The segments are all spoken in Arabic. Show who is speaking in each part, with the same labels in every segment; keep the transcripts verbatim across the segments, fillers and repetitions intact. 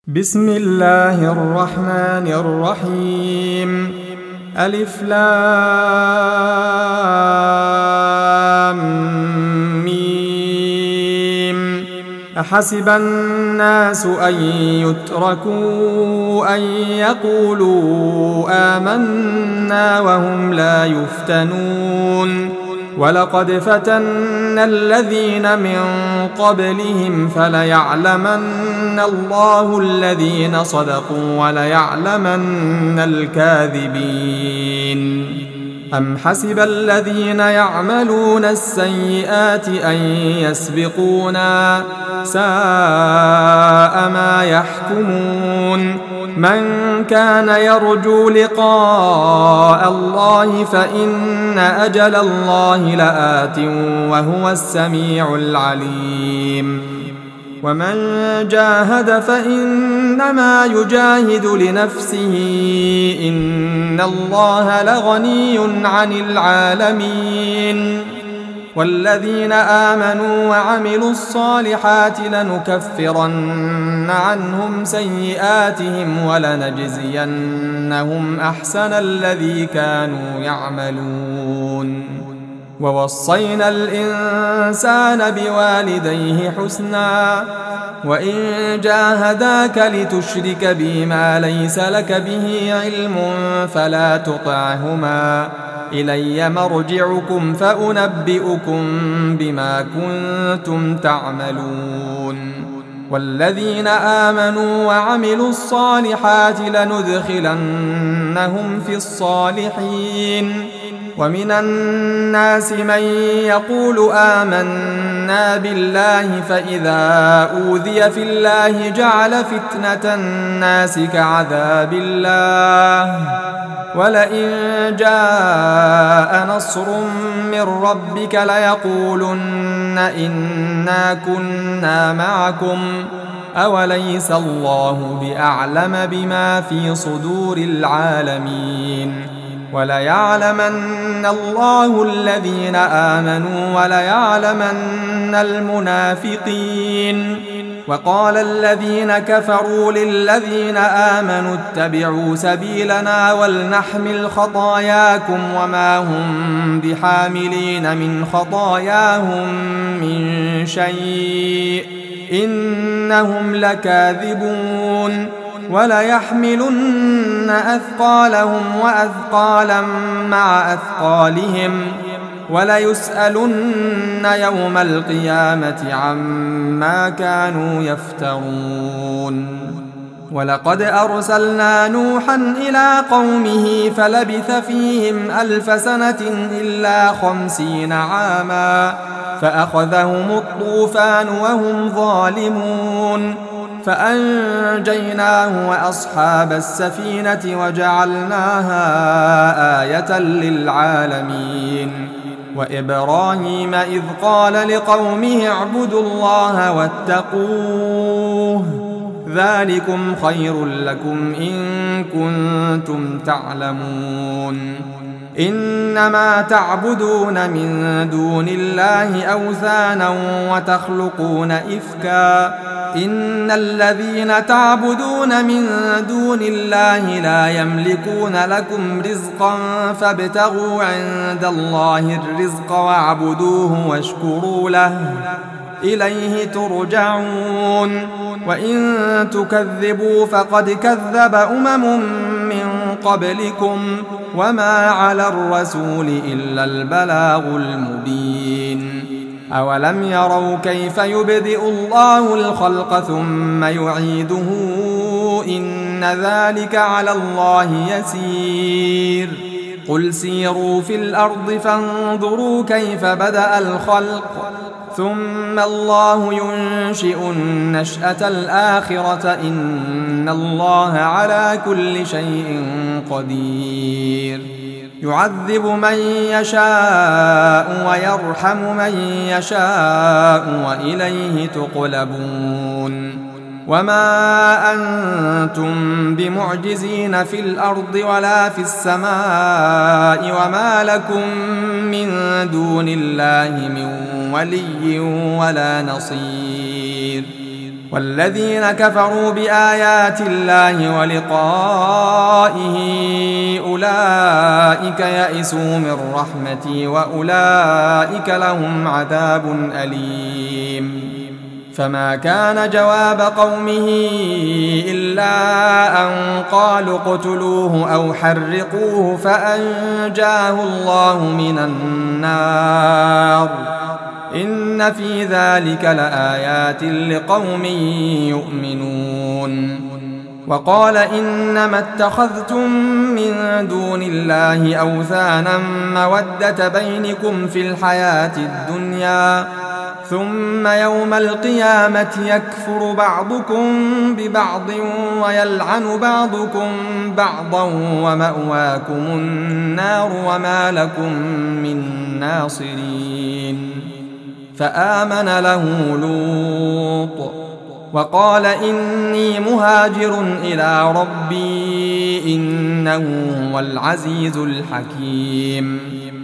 Speaker 1: بسم الله الرحمن الرحيم. ألف لام ميم. أحسب الناس أن يتركوا أن يقولوا آمنا وهم لا يفتنون. ولقد فتنا الذين من قبلهم فليعلمن الله الذين صدقوا وليعلمن الكاذبين. أم حسب الذين يعملون السيئات أن يسبقونا ساء ما يحكمون. من كان يرجو لقاء الله فإن أجل الله لآت وهو السميع العليم. ومن جاهد فإنما يجاهد لنفسه إن الله لغني عن العالمين. والذين آمنوا وعملوا الصالحات لنكفرن عنهم سيئاتهم ولنجزينهم أحسن الذي كانوا يعملون. ووصينا الإنسان بوالديه حسنا وإن جاهداك لتشرك بي ما ليس لك به علم فلا تطعهما إلي مرجعكم فأنبئكم بما كنتم تعملون. والذين آمنوا وعملوا الصالحات لندخلنهم في الصالحين. ومن الناس من يقول آمنا بالله فإذا أوذي في الله جعل فتنة الناس كعذاب الله ولئن جاء نصر من ربك ليقولن إنا كنا معكم أوليس الله بأعلم بما في صدور العالمين. وليعلمن الله الذين آمنوا وليعلمن المنافقين. وقال الذين كفروا للذين آمنوا اتبعوا سبيلنا ولنحمل خطاياكم وما هم بحاملين من خطاياهم من شيء إنهم لكاذبون. وليحملن أثقالهم وأثقالا مع أثقالهم وليسألن يوم القيامة عما كانوا يفترون. ولقد أرسلنا نوحا إلى قومه فلبث فيهم ألف سنة إلا خمسين عاما فأخذهم الطوفان وهم ظالمون فأنجيناه وأصحاب السفينة وجعلناها آية للعالمين. وإبراهيم إذ قال لقومه اعبدوا الله واتقوه ذلكم خير لكم إن كنتم تعلمون. إنما تعبدون من دون الله أوثانا وتخلقون إفكا إن الذين تعبدون من دون الله لا يملكون لكم رزقا فابتغوا عند الله الرزق واعبدوه واشكروا له إليه ترجعون. وإن تكذبوا فقد كذب أمم من قبلكم وما على الرسول إلا البلاغ المبين. أولم يروا كيف يبدئ الله الخلق ثم يعيده إن ذلك على الله يسير. قل سيروا في الأرض فانظروا كيف بدأ الخلق ثم الله ينشئ النشأة الآخرة إن الله على كل شيء قدير. يعذب من يشاء ويرحم من يشاء وإليه تقلبون. وما أنتم بمعجزين في الأرض ولا في السماء وما لكم من دون الله من ولي ولا نصير. والذين كفروا بآيات الله ولقائه أولئك يئسوا من رحمتي وأولئك لهم عذاب أليم. فما كان جواب قومه إلا أن قالوا اقتلوه أو حرقوه فأنجاه الله من النار إن في ذلك لآيات لقوم يؤمنون. وقال إنما اتخذتم من دون الله أوثانا مودة بينكم في الحياة الدنيا ثم يوم القيامة يكفر بعضكم ببعض ويلعن بعضكم بعضا ومأواكم النار وما لكم من ناصرين. فآمن له لوط وقال إني مهاجر إلى ربي إنه هو العزيز الحكيم.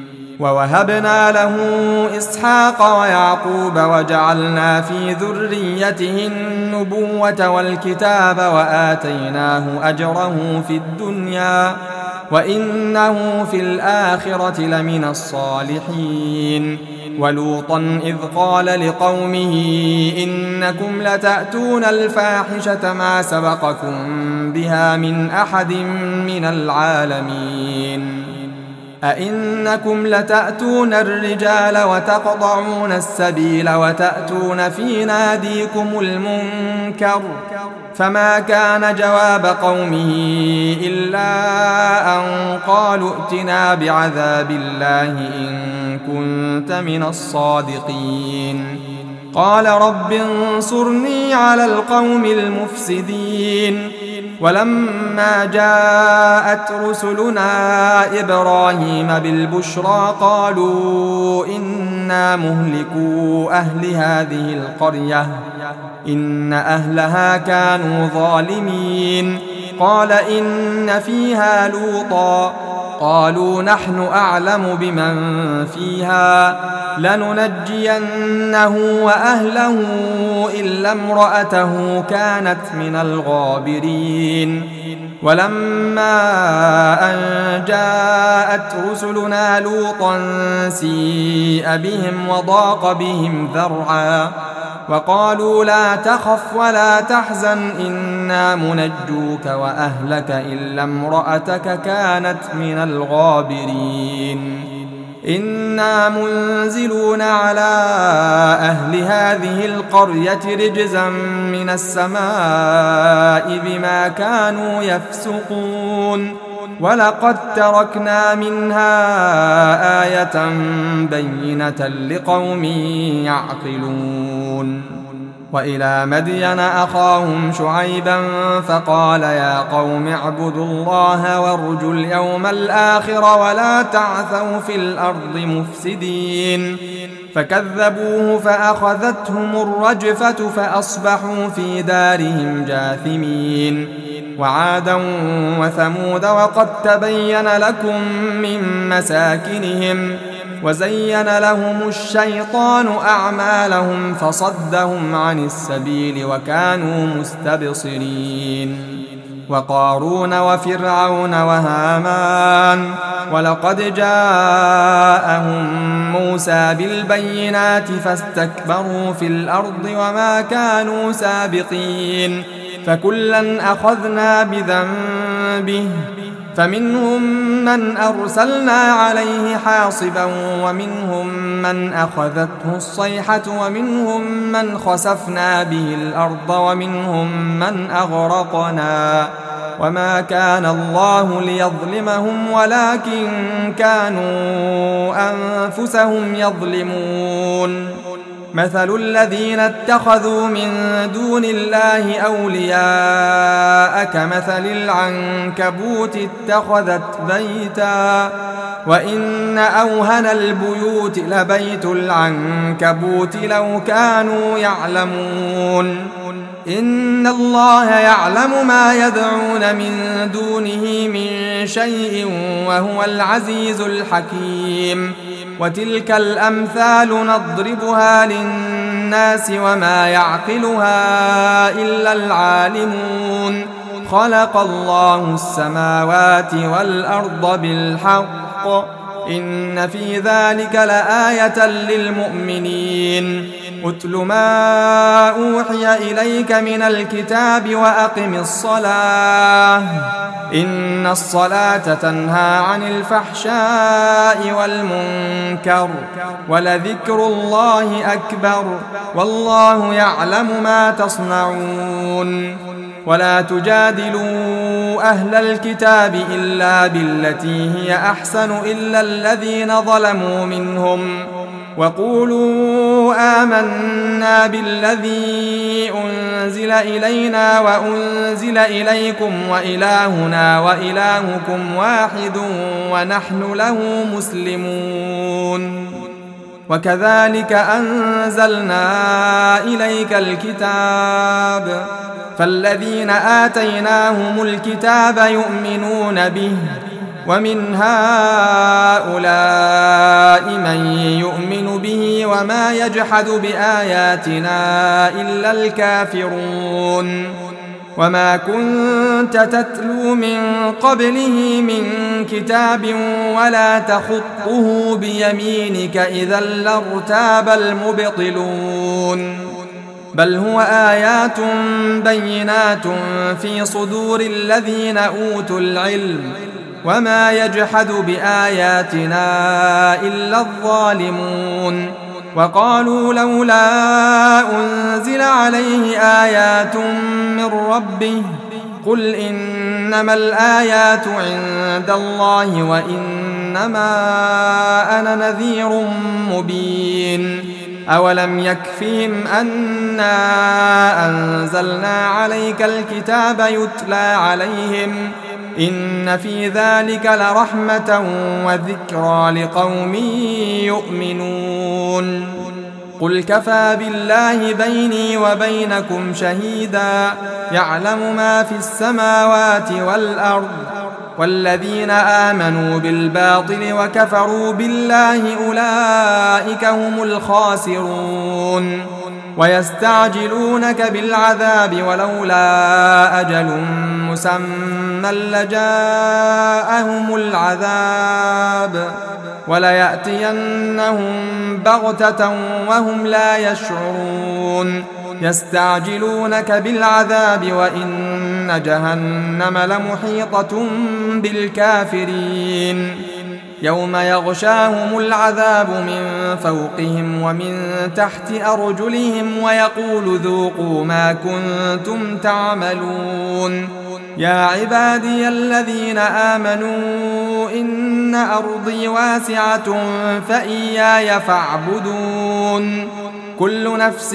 Speaker 1: ووهبنا له إسحاق ويعقوب وجعلنا في ذريته النبوة والكتاب وآتيناه أجره في الدنيا وإنه في الآخرة لمن الصالحين. ولوطا إذ قال لقومه إنكم لتأتون الفاحشة ما سبقكم بها من أحد من العالمين. أئنكم لتأتون الرجال وتقطعون السبيل وتأتون في ناديكم المنكر. فما كان جواب قومه إلا أن قالوا ائتنا بعذاب الله إن كنت من الصادقين. قال رب انصرني على القوم المفسدين. ولما جاءت رسلنا إبراهيم بالبشرى قالوا إنا مهلكو أهل هذه القرية إن أهلها كانوا ظالمين. قال إن فيها لوطا قالوا نحن أعلم بمن فيها لننجينه وأهله إلا امرأته كانت من الغابرين. ولما أن جاءت رسلنا لوطا سيء بهم وضاق بهم ذرعا وقالوا لا تخف ولا تحزن إنا منجوك وأهلك إلا امرأتك كانت من الغابرين. إنا منزلون على أهل هذه القرية رجزا من السماء بما كانوا يفسقون. ولقد تركنا منها آية بينة لقوم يعقلون. وإلى مدين أخاهم شعيبا فقال يا قوم اعبدوا الله وارجوا اليوم الآخر ولا تعثوا في الأرض مفسدين. فكذبوه فأخذتهم الرجفة فأصبحوا في دارهم جاثمين. وعادا وثمود وقد تبين لكم من مساكنهم وزين لهم الشيطان أعمالهم فصدهم عن السبيل وكانوا مستبصرين. وقارون وفرعون وهامان ولقد جاءهم موسى بالبينات فاستكبروا في الأرض وما كانوا سابقين. فكلا أخذنا بذنبه فمنهم من أرسلنا عليه حاصبا ومنهم من أخذته الصيحة ومنهم من خسفنا به الأرض ومنهم من أغرقنا وما كان الله ليظلمهم ولكن كانوا أنفسهم يظلمون. مثل الذين اتخذوا من دون الله أولياء كمثل العنكبوت اتخذت بيتا وإن أوهن البيوت لبيت العنكبوت لو كانوا يعلمون. إن الله يعلم ما يدعون من دونه من شيء وهو العزيز الحكيم. وتلك الأمثال نضربها للناس وما يعقلها إلا العالمون خلق الله السماوات والأرض بالحق إن في ذلك لآية للمؤمنين أتل ما أوحي إليك من الكتاب وأقم الصلاة إن الصلاة تنهى عن الفحشاء والمنكر ولذكر الله أكبر والله يعلم ما تصنعون ولا تجادلوا أهل الكتاب إلا بالتي هي أحسن إلا الذين ظلموا منهم وقولوا آمنا بالذي أنزل إلينا وأنزل إليكم وإلهنا وإلهكم واحد ونحن له مسلمون وكذلك أنزلنا إليك الكتاب فالذين آتيناهم الكتاب يؤمنون به ومن هؤلاء من يؤمن به وما يجحد بآياتنا إلا الكافرون وما كنت تتلو من قبله من كتاب ولا تخطه بيمينك إذا لارتاب المبطلون بل هو آيات بينات في صدور الذين أوتوا العلم وما يجحد بآياتنا إلا الظالمون وقالوا لولا أنزل عليه آيات من ربه قل إنما الآيات عند الله وإنما أنا نذير مبين أولم يكفهم أنا أنزلنا عليك الكتاب يتلى عليهم إن في ذلك لرحمة وذكرى لقوم يؤمنون قل كفى بالله بيني وبينكم شهيدا يعلم ما في السماوات والأرض والذين آمنوا بالباطل وكفروا بالله أولئك هم الخاسرون ويستعجلونك بالعذاب ولولا أجل مسمى لجاءهم العذاب وليأتينهم بغتة وهم لا يشعرون يستعجلونك بالعذاب وإن جهنم لمحيطة بالكافرين يوم يغشاهم العذاب من فوقهم ومن تحت أرجلهم ويقول ذوقوا ما كنتم تعملون يا عبادي الذين آمنوا إن أرضي واسعة فإياي فاعبدون كل نفس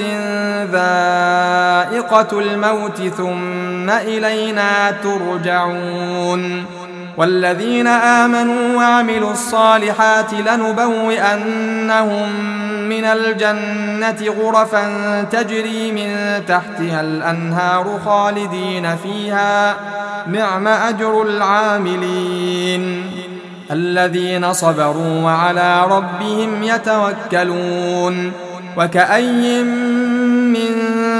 Speaker 1: ذائقة الموت ثم إلينا ترجعون والذين آمنوا وعملوا الصالحات لنبوئنهم من الجنة غرفا تجري من تحتها الأنهار خالدين فيها نعم أجر العاملين الذين صبروا وعلى ربهم يتوكلون وكأي من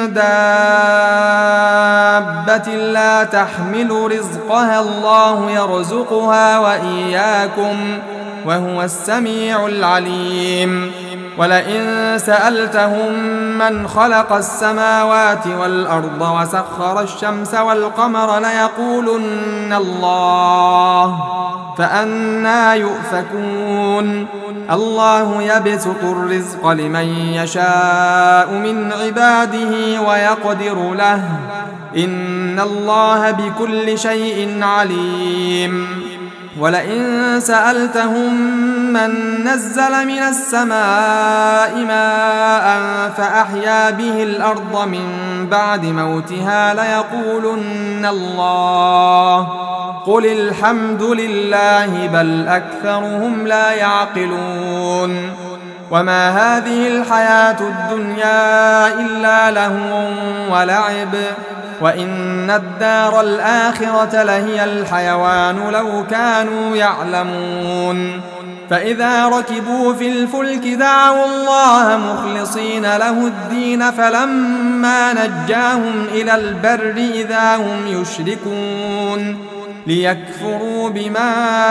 Speaker 1: دابة لا تحمل رزقها الله يرزقها وإياكم وهو السميع العليم ولئن سألتهم من خلق السماوات والأرض وسخر الشمس والقمر ليقولن الله فأنى يؤفكون الله يبسط الرزق لمن يشاء من عباده ويقدر له إن الله بكل شيء عليم ولئن سألتهم من نزل من السماء ماء فأحيا به الأرض من بعد موتها ليقولن الله قل الحمد لله بل أكثرهم لا يعقلون وما هذه الحياة الدنيا إلا لهو ولعب وإن الدار الآخرة لهي الحيوان لو كانوا يعلمون فإذا ركبوا في الفلك دعوا الله مخلصين له الدين فلما نجاهم إلى البر إذا هم يشركون ليكفروا بما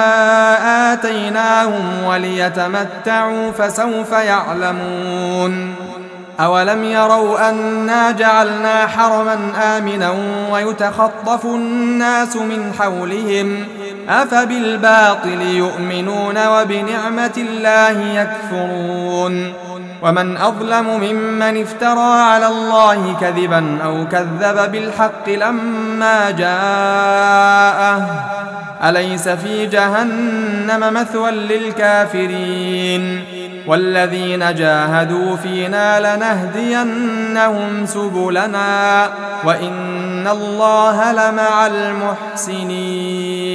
Speaker 1: آتيناهم وليتمتعوا فسوف يعلمون أولم يروا أنا جعلنا حرما آمنا ويتخطف الناس من حولهم أفبالباطل يؤمنون وبنعمة الله يكفرون ومن أظلم ممن افترى على الله كذبا أو كذب بالحق لما جاءه أليس في جهنم مثوى للكافرين والذين جاهدوا فينا لنهدينهم سبلنا وإن الله لمع المحسنين.